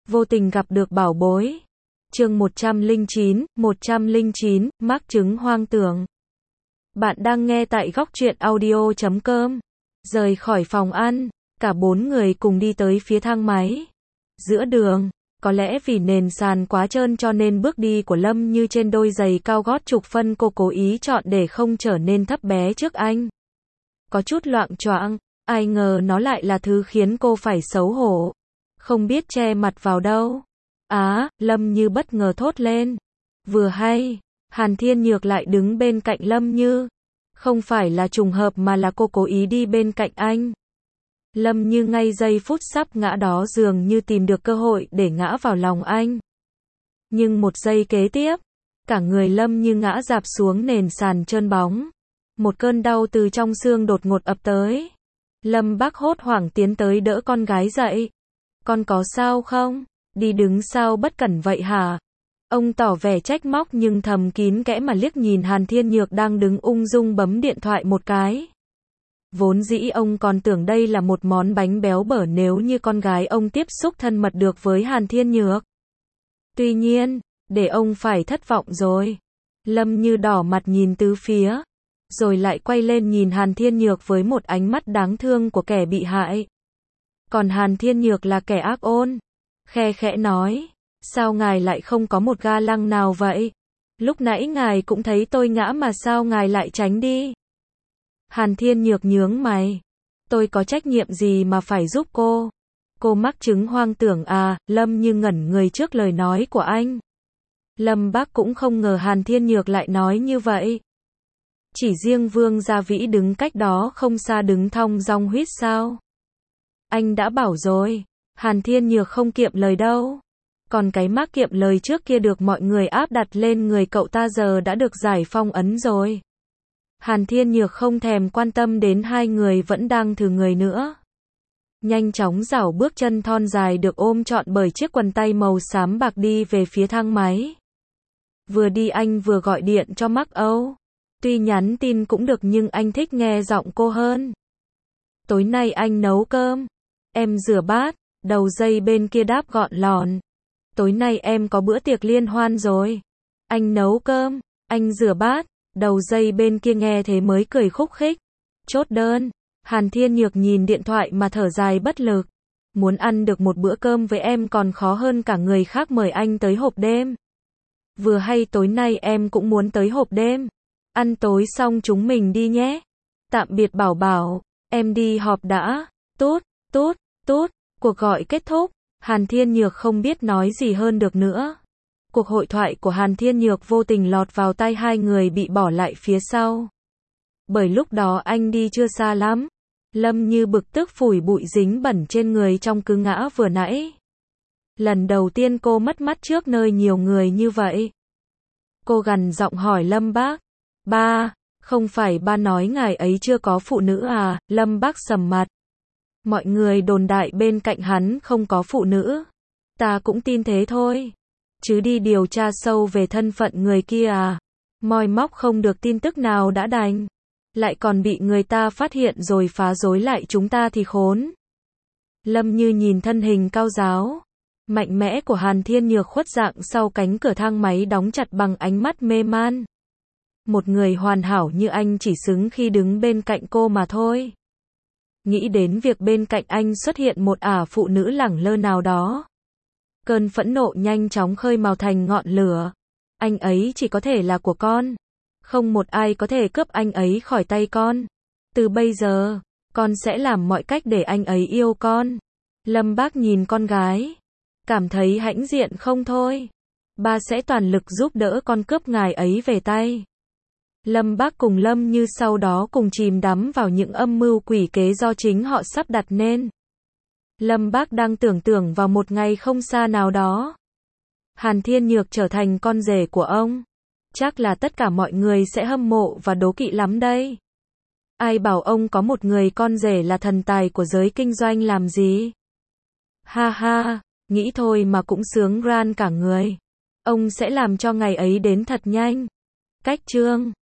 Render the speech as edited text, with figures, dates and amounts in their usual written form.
vô tình gặp được bảo bối. Chương 109, mắc chứng hoang tưởng. Bạn đang nghe tại góc truyện audio.com. Rời khỏi phòng ăn, cả bốn người cùng đi tới phía thang máy. Giữa đường, có lẽ vì nền sàn quá trơn cho nên bước đi của Lâm Như trên đôi giày cao gót chục phân cô cố ý chọn để không trở nên thấp bé trước anh. Có chút loạng choạng, ai ngờ nó lại là thứ khiến cô phải xấu hổ. Không biết che mặt vào đâu. Lâm Như bất ngờ thốt lên. Vừa hay, Hàn Thiên Nhược lại đứng bên cạnh Lâm Như. Không phải là trùng hợp mà là cô cố ý đi bên cạnh anh. Lâm Như ngay giây phút sắp ngã đó dường như tìm được cơ hội để ngã vào lòng anh. Nhưng một giây kế tiếp, cả người Lâm Như ngã rạp xuống nền sàn trơn bóng. Một cơn đau từ trong xương đột ngột ập tới. Lâm Bác hốt hoảng tiến tới đỡ con gái dậy. Con có sao không? Đi đứng sao bất cẩn vậy hả? Ông tỏ vẻ trách móc nhưng thầm kín kẽ mà liếc nhìn Hàn Thiên Nhược đang đứng ung dung bấm điện thoại một cái. Vốn dĩ ông còn tưởng đây là một món bánh béo bở nếu như con gái ông tiếp xúc thân mật được với Hàn Thiên Nhược. Tuy nhiên, để ông phải thất vọng rồi. Lâm Như đỏ mặt nhìn tứ phía, rồi lại quay lên nhìn Hàn Thiên Nhược với một ánh mắt đáng thương của kẻ bị hại. Còn Hàn Thiên Nhược là kẻ ác ôn. Khe khẽ nói, sao ngài lại không có một ga lăng nào vậy? Lúc nãy ngài cũng thấy tôi ngã mà sao ngài lại tránh đi? Hàn Thiên Nhược nhướng mày. Tôi có trách nhiệm gì mà phải giúp cô? Cô mắc chứng hoang tưởng à? Lâm Như ngẩn người trước lời nói của anh. Lâm Bác cũng không ngờ Hàn Thiên Nhược lại nói như vậy. Chỉ riêng Vương Gia Vĩ đứng cách đó không xa đứng thong dong huýt sáo. Anh đã bảo rồi, Hàn Thiên Nhược không kiệm lời đâu. Còn cái mác kiệm lời trước kia được mọi người áp đặt lên người cậu ta giờ đã được giải phong ấn rồi. Hàn Thiên Nhược không thèm quan tâm đến hai người vẫn đang thử người nữa. Nhanh chóng rảo bước chân thon dài được ôm trọn bởi chiếc quần tây màu xám bạc đi về phía thang máy. Vừa đi anh vừa gọi điện cho Mắc Âu. Tuy nhắn tin cũng được nhưng anh thích nghe giọng cô hơn. Tối nay anh nấu cơm. Em rửa bát. Đầu dây bên kia đáp gọn lọn. Tối nay em có bữa tiệc liên hoan rồi. Anh nấu cơm, anh rửa bát. Đầu dây bên kia nghe thế mới cười khúc khích. Chốt đơn. Hàn Thiên Nhược nhìn điện thoại mà thở dài bất lực. Muốn ăn được một bữa cơm với em còn khó hơn cả người khác mời anh tới hộp đêm. Vừa hay tối nay em cũng muốn tới hộp đêm. Ăn tối xong chúng mình đi nhé. Tạm biệt Bảo Bảo, em đi họp đã. Tút, tút, tút. Cuộc gọi kết thúc, Hàn Thiên Nhược không biết nói gì hơn được nữa. Cuộc hội thoại của Hàn Thiên Nhược vô tình lọt vào tai hai người bị bỏ lại phía sau. Bởi lúc đó anh đi chưa xa lắm. Lâm Như bực tức phủi bụi dính bẩn trên người trong cú ngã vừa nãy. Lần đầu tiên cô mất mắt trước nơi nhiều người như vậy. Cô gằn giọng hỏi Lâm Bác. Ba, không phải ba nói ngài ấy chưa có phụ nữ à? Lâm Bác sầm mặt. Mọi người đồn đại bên cạnh hắn không có phụ nữ. Ta cũng tin thế thôi. Chứ đi điều tra sâu về thân phận người kia à? Moi móc không được tin tức nào đã đành. Lại còn bị người ta phát hiện rồi phá rối lại chúng ta thì khốn. Lâm Như nhìn thân hình cao ráo, mạnh mẽ của Hàn Thiên Nhược khuất dạng sau cánh cửa thang máy đóng chặt bằng ánh mắt mê man. Một người hoàn hảo như anh chỉ xứng khi đứng bên cạnh cô mà thôi. Nghĩ đến việc bên cạnh anh xuất hiện một ả phụ nữ lẳng lơ nào đó. Cơn phẫn nộ nhanh chóng khơi mào thành ngọn lửa. Anh ấy chỉ có thể là của con. Không một ai có thể cướp anh ấy khỏi tay con. Từ bây giờ, con sẽ làm mọi cách để anh ấy yêu con. Lâm Bác nhìn con gái. Cảm thấy hãnh diện không thôi. Ba sẽ toàn lực giúp đỡ con cướp ngài ấy về tay. Lâm Bác cùng Lâm Như sau đó cùng chìm đắm vào những âm mưu quỷ kế do chính họ sắp đặt nên. Lâm Bác đang tưởng tượng vào một ngày không xa nào đó. Hàn Thiên Nhược trở thành con rể của ông. Chắc là tất cả mọi người sẽ hâm mộ và đố kỵ lắm đây. Ai bảo ông có một người con rể là thần tài của giới kinh doanh làm gì? Ha ha, nghĩ thôi mà cũng sướng ran cả người. Ông sẽ làm cho ngày ấy đến thật nhanh. Cách chương